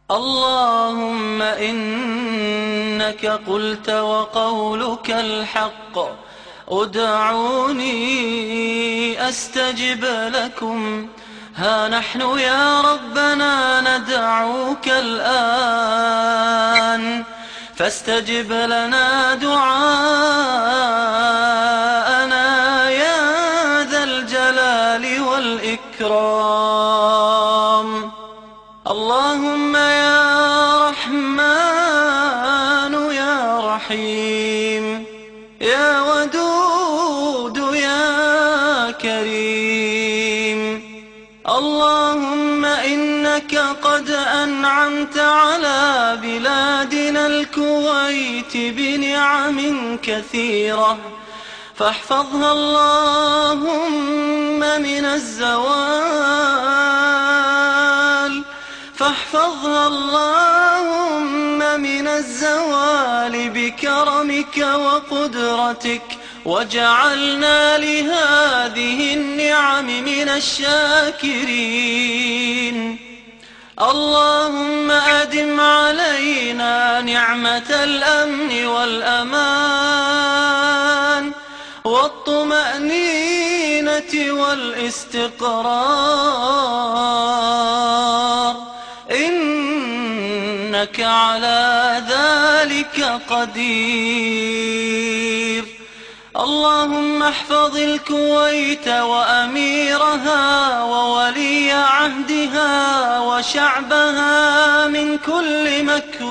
اللهم إنك قلت وقولك الحق ادعوني أستجب لكم. ها نحن يا ربنا ندعوك الآن فاستجب لنا دعاءنا يا ذا الجلال والإكرام. اللهم يا رحمن يا رحيم يا ودود يا كريم. اللهم إنك قد أنعمت على بلادنا الكويت بنعم كثيرة، فاحفظها اللهم من الزوال، فاحفظها اللهم من الزوال بكرمك وقدرتك، واجعلنا لهذه النعم من الشاكرين. اللهم أدم علينا نعمة الأمن والأمان والطمأنينة والاستقرار، إنك على ذلك قدير. اللهم احفظ الكويت وأميرها وولي عهدها وشعبها من كل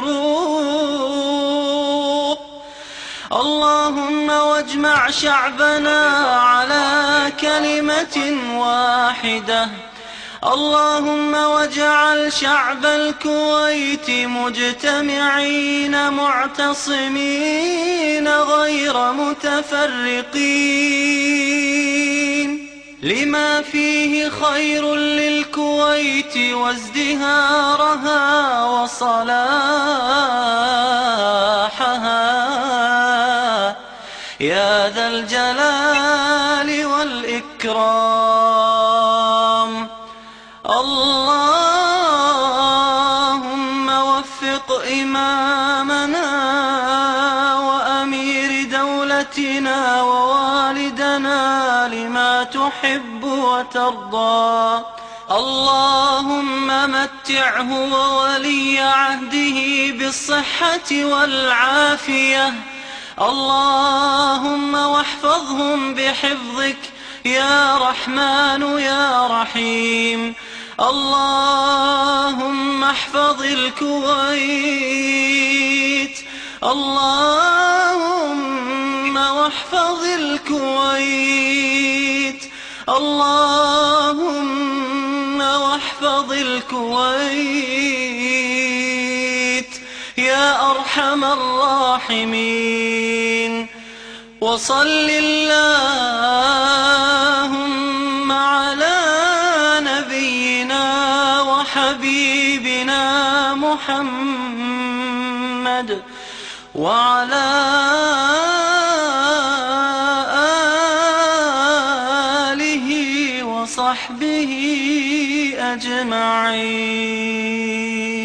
مكروه. اللهم واجمع شعبنا على كلمة واحدة. اللهم واجعل شعب الكويت مجتمعين معتصمين غير متفرقين، لما فيه خير للكويت وازدهارها وصلاحها يا ذا الجلال والإكرام. اللهم وفق إمامنا وأمير دولتنا ووالدنا لما تحب وترضى. اللهم متعه وولي عهده بالصحة والعافية. اللهم واحفظهم بحفظك يا رحمن يا رحيم. اللهم احفظ الكويت. اللهم واحفظ الكويت. اللهم واحفظ الكويت يا أرحم الراحمين. وصل اللهم على نبينا وحبيبنا محمد وعلى آله وصحبه أجمعين.